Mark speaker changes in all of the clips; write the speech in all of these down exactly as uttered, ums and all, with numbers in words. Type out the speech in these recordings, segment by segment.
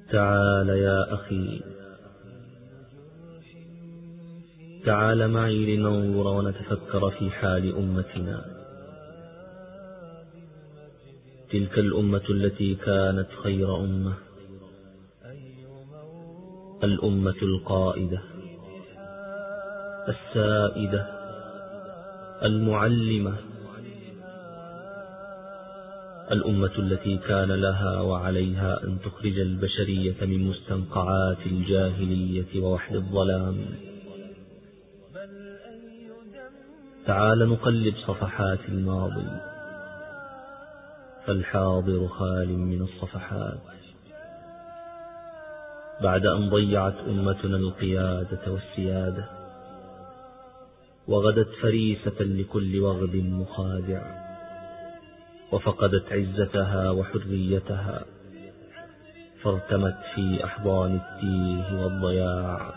Speaker 1: تعال يا أخي، تعال معي لننظر ونتفكر في حال أمتنا، تلك الأمة التي كانت خير أمة، الأمة القائدة السائدة المعلمة، الأمة التي كان لها وعليها أن تخرج البشرية من مستنقعات الجاهلية ووحد الظلام. تعال نقلب صفحات الماضي، فالحاضر خال من الصفحات. بعد أن ضيعت أمتنا القيادة والسيادة، وغدت فريسة لكل وغد مخادع، وفقدت عزتها وحريتها، فارتمت في أحضان التيه والضياع.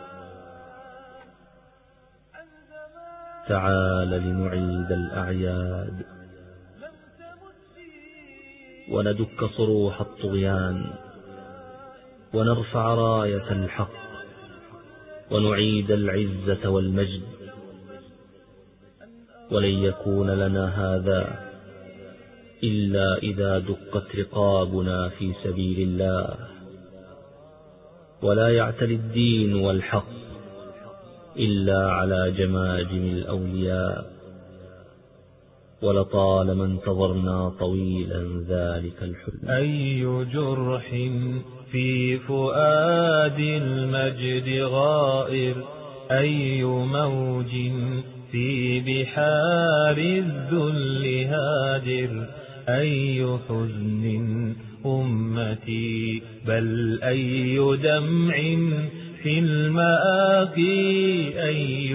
Speaker 1: تعال لنعيد الأعياد، وندك صروح الطغيان، ونرفع راية الحق، ونعيد العزة والمجد. ولن يكون لنا هذا إلا إذا دقت رقابنا في سبيل الله، ولا يعتلي الدين والحق إلا على جماجم الأولياء. ولطالما انتظرنا طويلا ذلك الحلم.
Speaker 2: أي جرح في فؤاد المجد غائر، أي موج في بحار الذل هادر، أي حزن أمتي بل أي دمع في المآقي، أي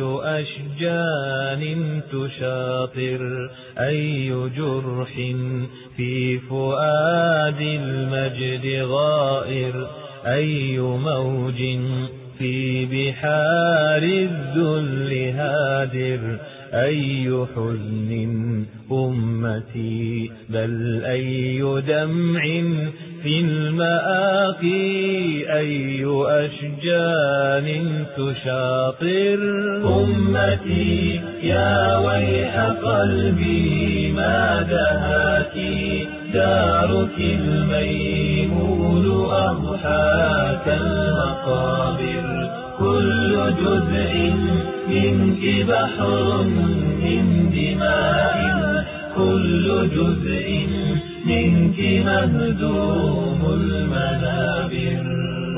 Speaker 2: أشجان تشاطر، أي جرح في فؤاد المجد غائر، أي موج في بحار الذل هادر، أي حزن أمتي بل أي دمع في المآقي، أي أشجان تشاطر. أمتي يا ويح قلبي ما دهاك، دارك الميمون أضحاك المقابر، كل جزء منك بحر من دماء، كل جزء منك مهدوم المنابر.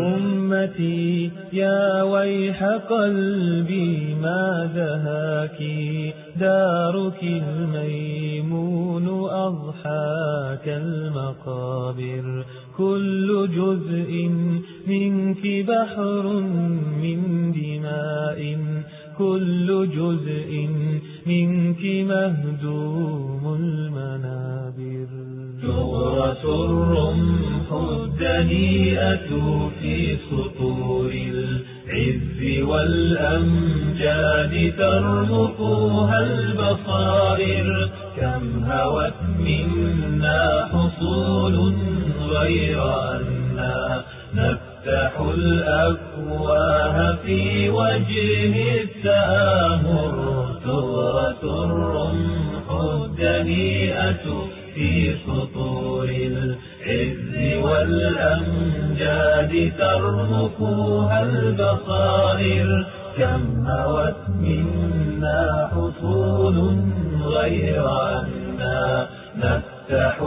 Speaker 2: أمتي يا ويح قلبي ما دهاك، دارك الميمون أضحاك المقابر، كل جزء منك بحر من دماء، كل جزء منك مهدوم المنابر. ثغرة الرمح الدنيئة في سطور العز والأمجاد، ترمقها البصائر، كم هوت منا حصول غير أننا نفتح الأفواه في وجه التآمر. ثغرة الرمح الدنيئة في سطور العز والأمجاد، ترمقها البصائر، كم هوت منا حصول غير أننا نفتح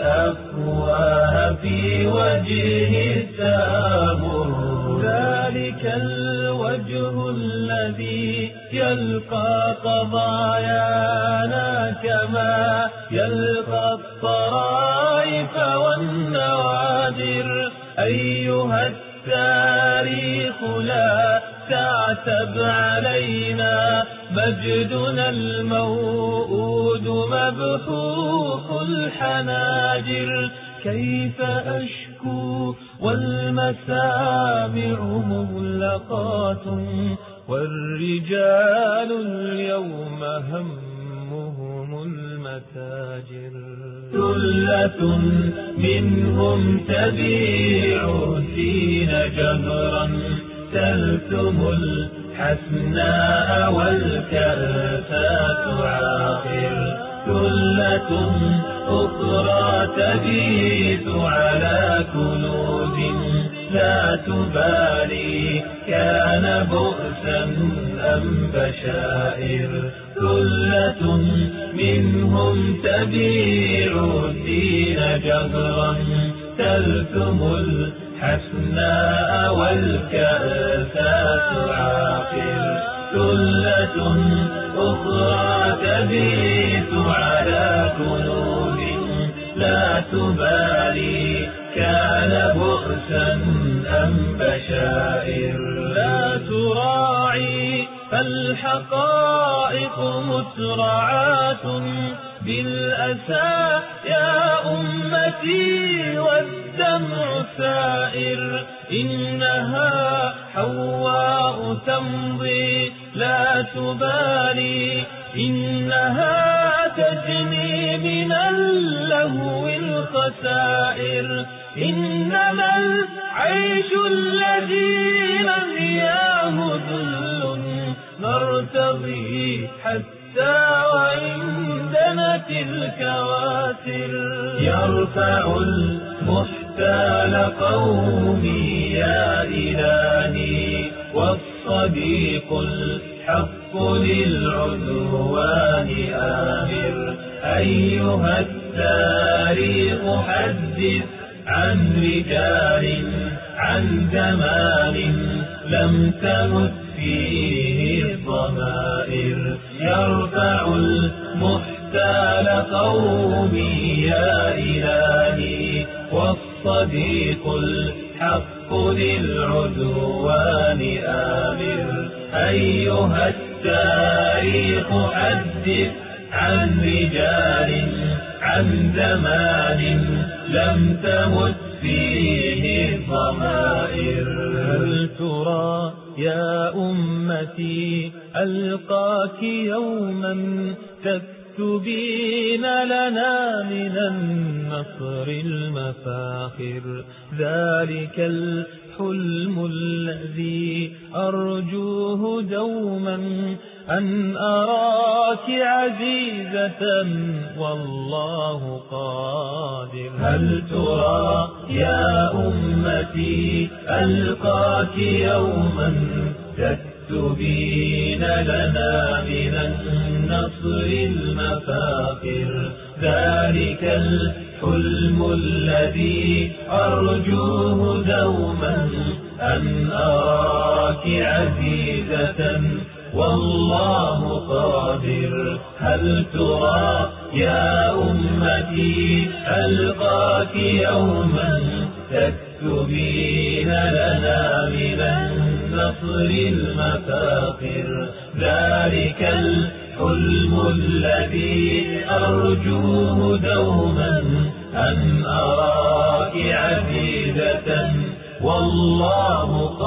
Speaker 2: الأفواه في وجه التآمر. ذلك الوجه الذي يلقى قضايانا كما يلقى الطرائف والنوادر. أيها التاريخ لا تعتب علينا، مجدنا الموؤود مبحوح الحناجر. كيف أشكو والمسامع مغلقات، والرجال اليوم همهم المتاجر. ثلة منهم تبيع الدين جهرا تلتم الحسناء والكأسات عاقر. ثلة أخرى تبيت على كنوز لا تبالي كان بؤسا أم بشائر. ثلة منهم تبيع الدين جهرا تلتم الحسناء والكأسات عاقر. ثلة أخرى تبيت على كنوز لا تبالي كان بؤسا أم بشائر. لا تراعي فالحقائق مسرعات بالأسى يا أمتي والدمع سائر. إنها حواء تمضي لا تبالي إنها تجني من اللهو الخسائر. إنما العيش الذي مهياه ذل نرتضي حتى وإن دنت الكواسر. يرفع المحتال قومي يا إلهي والصديق الحق للعدوان آمر. أيها التاريخ حدث عن رجال عن زمان لم تمت فيه الضمائر. يرفع المحتال قومي يا إلهي والصديق الحق للعدوان آمر. أيها التاريخ حدث عن رجال عن زمان لم تمت فيه الضمائر. هل ترى يا أمتي ألقاك يوما تكتبين لنا من النصر المفاخر. ذلك الحلم الذي أرجوه دوما أن أراك عزيزة والله قادر. هل ترى يا أمتي ألقاك يوما تكتبين لنا من النصر المفاخر. ذلك الحلم الذي أرجوه دوما أن أراك عزيزة والله قادر. هل ترى يا أمتي ألقاك يوما تكتبين لنا من النصر المفاخر. ذلك الحلم الذي أرجوه دوما أن أراك عزيزة والله